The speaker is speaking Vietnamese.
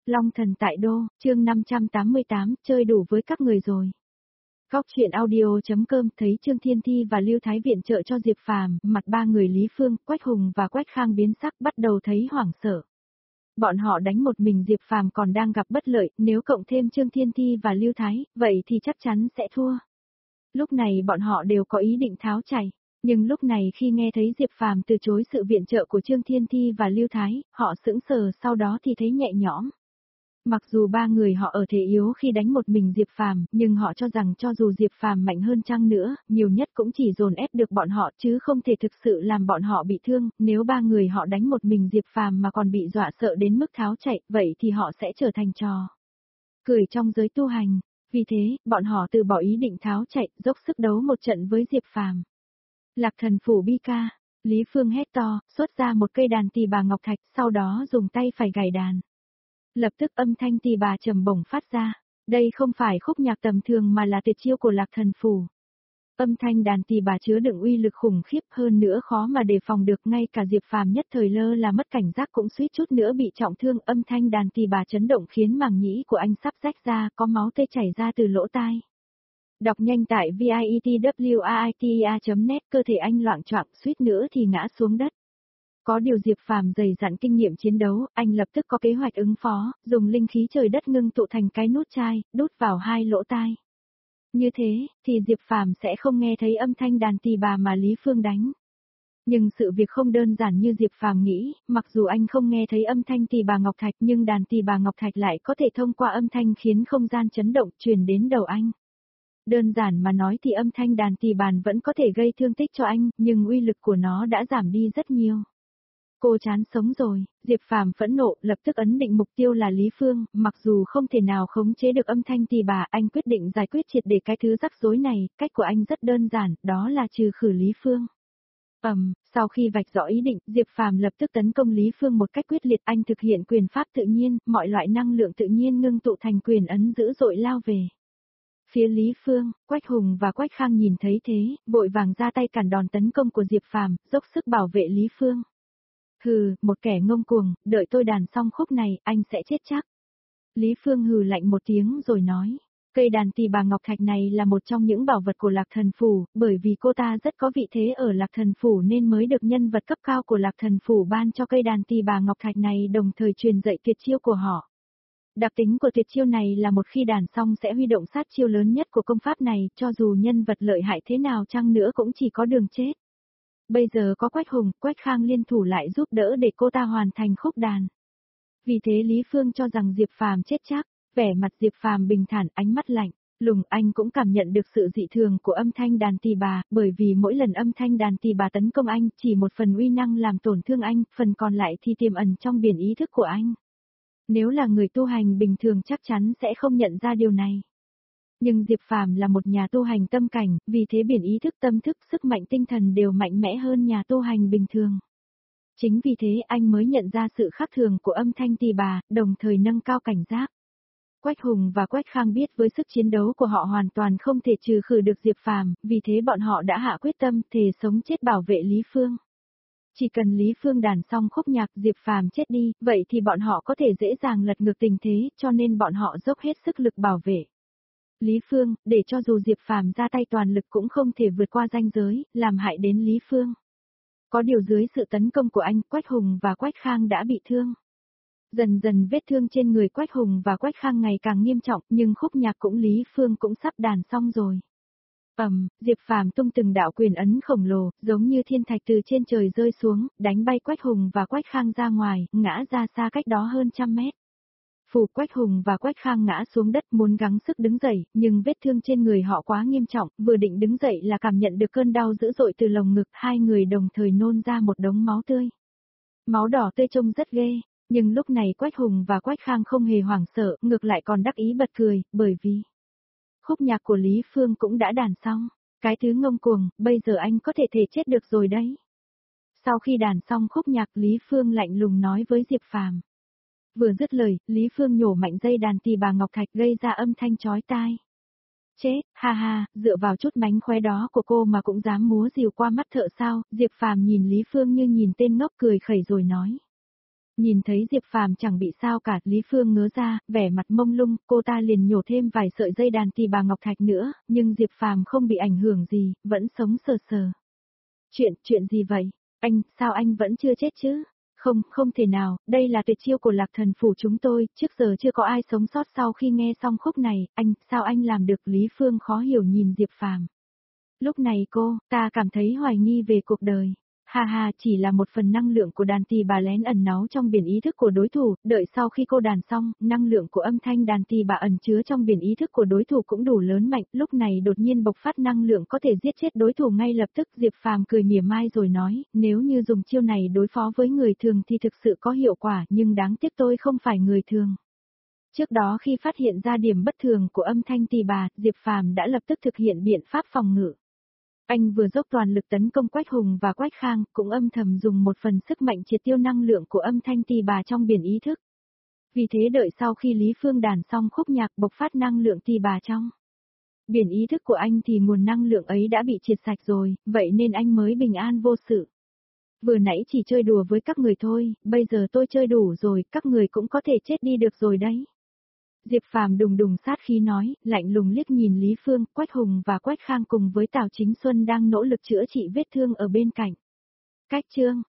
Long thần tại đô, chương 588, chơi đủ với các người rồi. Góc chuyện audio.com thấy Trương Thiên Thi và Lưu Thái viện trợ cho Diệp Phàm, mặt ba người Lý Phương, Quách Hùng và Quách Khang biến sắc bắt đầu thấy hoảng sợ. Bọn họ đánh một mình Diệp Phàm còn đang gặp bất lợi, nếu cộng thêm Trương Thiên Thi và Lưu Thái, vậy thì chắc chắn sẽ thua. Lúc này bọn họ đều có ý định tháo chạy. Nhưng lúc này khi nghe thấy Diệp Phàm từ chối sự viện trợ của Trương Thiên Thi và Lưu Thái, họ sững sờ sau đó thì thấy nhẹ nhõm. Mặc dù ba người họ ở thế yếu khi đánh một mình Diệp Phàm, nhưng họ cho rằng cho dù Diệp Phàm mạnh hơn chăng nữa, nhiều nhất cũng chỉ dồn ép được bọn họ chứ không thể thực sự làm bọn họ bị thương, nếu ba người họ đánh một mình Diệp Phàm mà còn bị dọa sợ đến mức tháo chạy, vậy thì họ sẽ trở thành trò cười trong giới tu hành. Vì thế, bọn họ từ bỏ ý định tháo chạy, dốc sức đấu một trận với Diệp Phàm. Lạc Thần Phủ bi ca, Lý Phương hét to, xuất ra một cây đàn tỳ bà ngọc thạch, sau đó dùng tay phải gảy đàn. Lập tức âm thanh tỳ bà trầm bổng phát ra. Đây không phải khúc nhạc tầm thường mà là tuyệt chiêu của Lạc Thần Phủ. Âm thanh đàn tỳ bà chứa đựng uy lực khủng khiếp, hơn nữa khó mà đề phòng được, ngay cả Diệp Phàm nhất thời lơ là mất cảnh giác cũng suýt chút nữa bị trọng thương. Âm thanh đàn tỳ bà chấn động khiến màng nhĩ của anh sắp rách ra, có máu tê chảy ra từ lỗ tai. Đọc nhanh tại vietwaitia.net, cơ thể anh loạng choạng suýt nữa thì ngã xuống đất. Có điều Diệp Phàm dày dặn kinh nghiệm chiến đấu, anh lập tức có kế hoạch ứng phó, dùng linh khí trời đất ngưng tụ thành cái nút chai, đút vào hai lỗ tai. Như thế, thì Diệp Phàm sẽ không nghe thấy âm thanh đàn tỳ bà mà Lý Phương đánh. Nhưng sự việc không đơn giản như Diệp Phàm nghĩ, mặc dù anh không nghe thấy âm thanh tỳ bà ngọc thạch nhưng đàn tỳ bà ngọc thạch lại có thể thông qua âm thanh khiến không gian chấn động truyền đến đầu anh. Đơn giản mà nói thì âm thanh đàn tỳ bàn vẫn có thể gây thương tích cho anh, nhưng uy lực của nó đã giảm đi rất nhiều. Cô chán sống rồi, Diệp Phàm phẫn nộ, lập tức ấn định mục tiêu là Lý Phương, mặc dù không thể nào khống chế được âm thanh tỳ bà, anh quyết định giải quyết triệt để cái thứ rắc rối này, cách của anh rất đơn giản, đó là trừ khử Lý Phương. Sau khi vạch rõ ý định, Diệp Phàm lập tức tấn công Lý Phương một cách quyết liệt, anh thực hiện quyền pháp tự nhiên, mọi loại năng lượng tự nhiên ngưng tụ thành quyền ấn dữ dội lao về. Phía Lý Phương, Quách Hùng và Quách Khang nhìn thấy thế, vội vàng ra tay cản đòn tấn công của Diệp Phàm, dốc sức bảo vệ Lý Phương. Hừ, một kẻ ngông cuồng, đợi tôi đàn xong khúc này, anh sẽ chết chắc. Lý Phương hừ lạnh một tiếng rồi nói, cây đàn tỳ bà ngọc thạch này là một trong những bảo vật của Lạc Thần Phủ, bởi vì cô ta rất có vị thế ở Lạc Thần Phủ nên mới được nhân vật cấp cao của Lạc Thần Phủ ban cho cây đàn tỳ bà ngọc thạch này, đồng thời truyền dạy tuyệt chiêu của họ. Đặc tính của tuyệt chiêu này là một khi đàn xong sẽ huy động sát chiêu lớn nhất của công pháp này, cho dù nhân vật lợi hại thế nào chăng nữa cũng chỉ có đường chết. Bây giờ có Quách Hùng, Quách Khang liên thủ lại giúp đỡ để cô ta hoàn thành khúc đàn. Vì thế Lý Phương cho rằng Diệp Phàm chết chắc, vẻ mặt Diệp Phàm bình thản, ánh mắt lạnh lùng, anh cũng cảm nhận được sự dị thường của âm thanh đàn tỳ bà, bởi vì mỗi lần âm thanh đàn tỳ bà tấn công anh, chỉ một phần uy năng làm tổn thương anh, phần còn lại thì tiềm ẩn trong biển ý thức của anh. Nếu là người tu hành bình thường chắc chắn sẽ không nhận ra điều này. Nhưng Diệp Phàm là một nhà tu hành tâm cảnh, vì thế biển ý thức, tâm thức, sức mạnh tinh thần đều mạnh mẽ hơn nhà tu hành bình thường. Chính vì thế anh mới nhận ra sự khác thường của âm thanh tỳ bà, đồng thời nâng cao cảnh giác. Quách Hùng và Quách Khang biết với sức chiến đấu của họ hoàn toàn không thể trừ khử được Diệp Phàm, vì thế bọn họ đã hạ quyết tâm thề sống chết bảo vệ Lý Phương. Chỉ cần Lý Phương đàn xong khúc nhạc Diệp Phàm chết đi, vậy thì bọn họ có thể dễ dàng lật ngược tình thế, cho nên bọn họ dốc hết sức lực bảo vệ Lý Phương, để cho dù Diệp Phàm ra tay toàn lực cũng không thể vượt qua ranh giới, làm hại đến Lý Phương. Có điều dưới sự tấn công của anh, Quách Hùng và Quách Khang đã bị thương. Dần dần vết thương trên người Quách Hùng và Quách Khang ngày càng nghiêm trọng, nhưng khúc nhạc cũng Lý Phương cũng sắp đàn xong rồi. Diệp Phàm tung từng đạo quyền ấn khổng lồ, giống như thiên thạch từ trên trời rơi xuống, đánh bay Quách Hùng và Quách Khang ra ngoài, ngã ra xa cách đó hơn 100 mét. Quách Hùng và Quách Khang ngã xuống đất muốn gắng sức đứng dậy, nhưng vết thương trên người họ quá nghiêm trọng, vừa định đứng dậy là cảm nhận được cơn đau dữ dội từ lồng ngực, hai người đồng thời nôn ra một đống máu tươi. Máu đỏ tươi trông rất ghê, nhưng lúc này Quách Hùng và Quách Khang không hề hoảng sợ, ngược lại còn đắc ý bật cười, bởi vì khúc nhạc của Lý Phương cũng đã đàn xong. Cái thứ ngông cuồng, bây giờ anh có thể chết được rồi đấy. Sau khi đàn xong khúc nhạc, Lý Phương lạnh lùng nói với Diệp Phàm. Vừa dứt lời, Lý Phương nhổ mạnh dây đàn tỳ bà ngọc thạch gây ra âm thanh chói tai. Chết, ha ha, dựa vào chút mánh khóe đó của cô mà cũng dám múa rìu qua mắt thợ sao? Diệp Phàm nhìn Lý Phương như nhìn tên ngốc, cười khẩy rồi nói. Nhìn thấy Diệp Phàm chẳng bị sao cả, Lý Phương ngớ ra, vẻ mặt mông lung, cô ta liền nhổ thêm vài sợi dây đàn tỳ bà ngọc thạch nữa, nhưng Diệp Phàm không bị ảnh hưởng gì, vẫn sống sờ sờ. Chuyện gì vậy? Anh, sao anh vẫn chưa chết chứ? Không, không thể nào, đây là tuyệt chiêu của Lạc Thần phủ chúng tôi, trước giờ chưa có ai sống sót sau khi nghe xong khúc này, sao anh làm được? Lý Phương khó hiểu nhìn Diệp Phàm. Lúc này ta cảm thấy hoài nghi về cuộc đời. Ha ha, chỉ là một phần năng lượng của đàn tỳ bà lén ẩn náu trong biển ý thức của đối thủ, đợi sau khi cô đàn xong, năng lượng của âm thanh đàn tỳ bà ẩn chứa trong biển ý thức của đối thủ cũng đủ lớn mạnh, lúc này đột nhiên bộc phát năng lượng có thể giết chết đối thủ ngay lập tức. Diệp Phàm cười mỉa mai rồi nói, nếu như dùng chiêu này đối phó với người thường thì thực sự có hiệu quả, nhưng đáng tiếc tôi không phải người thường. Trước đó khi phát hiện ra điểm bất thường của âm thanh tỳ bà, Diệp Phàm đã lập tức thực hiện biện pháp phòng ngự. Anh vừa dốc toàn lực tấn công Quách Hùng và Quách Khang, cũng âm thầm dùng một phần sức mạnh triệt tiêu năng lượng của âm thanh tỳ bà trong biển ý thức. Vì thế đợi sau khi Lý Phương đàn xong khúc nhạc bộc phát năng lượng tỳ bà trong biển ý thức của anh thì nguồn năng lượng ấy đã bị triệt sạch rồi, vậy nên anh mới bình an vô sự. Vừa nãy chỉ chơi đùa với các người thôi, bây giờ tôi chơi đủ rồi, các người cũng có thể chết đi được rồi đấy. Diệp Phàm đùng đùng sát khí nói, lạnh lùng liếc nhìn Lý Phương, Quách Hùng và Quách Khang cùng với Tào Chính Xuân đang nỗ lực chữa trị vết thương ở bên cạnh. Cách chương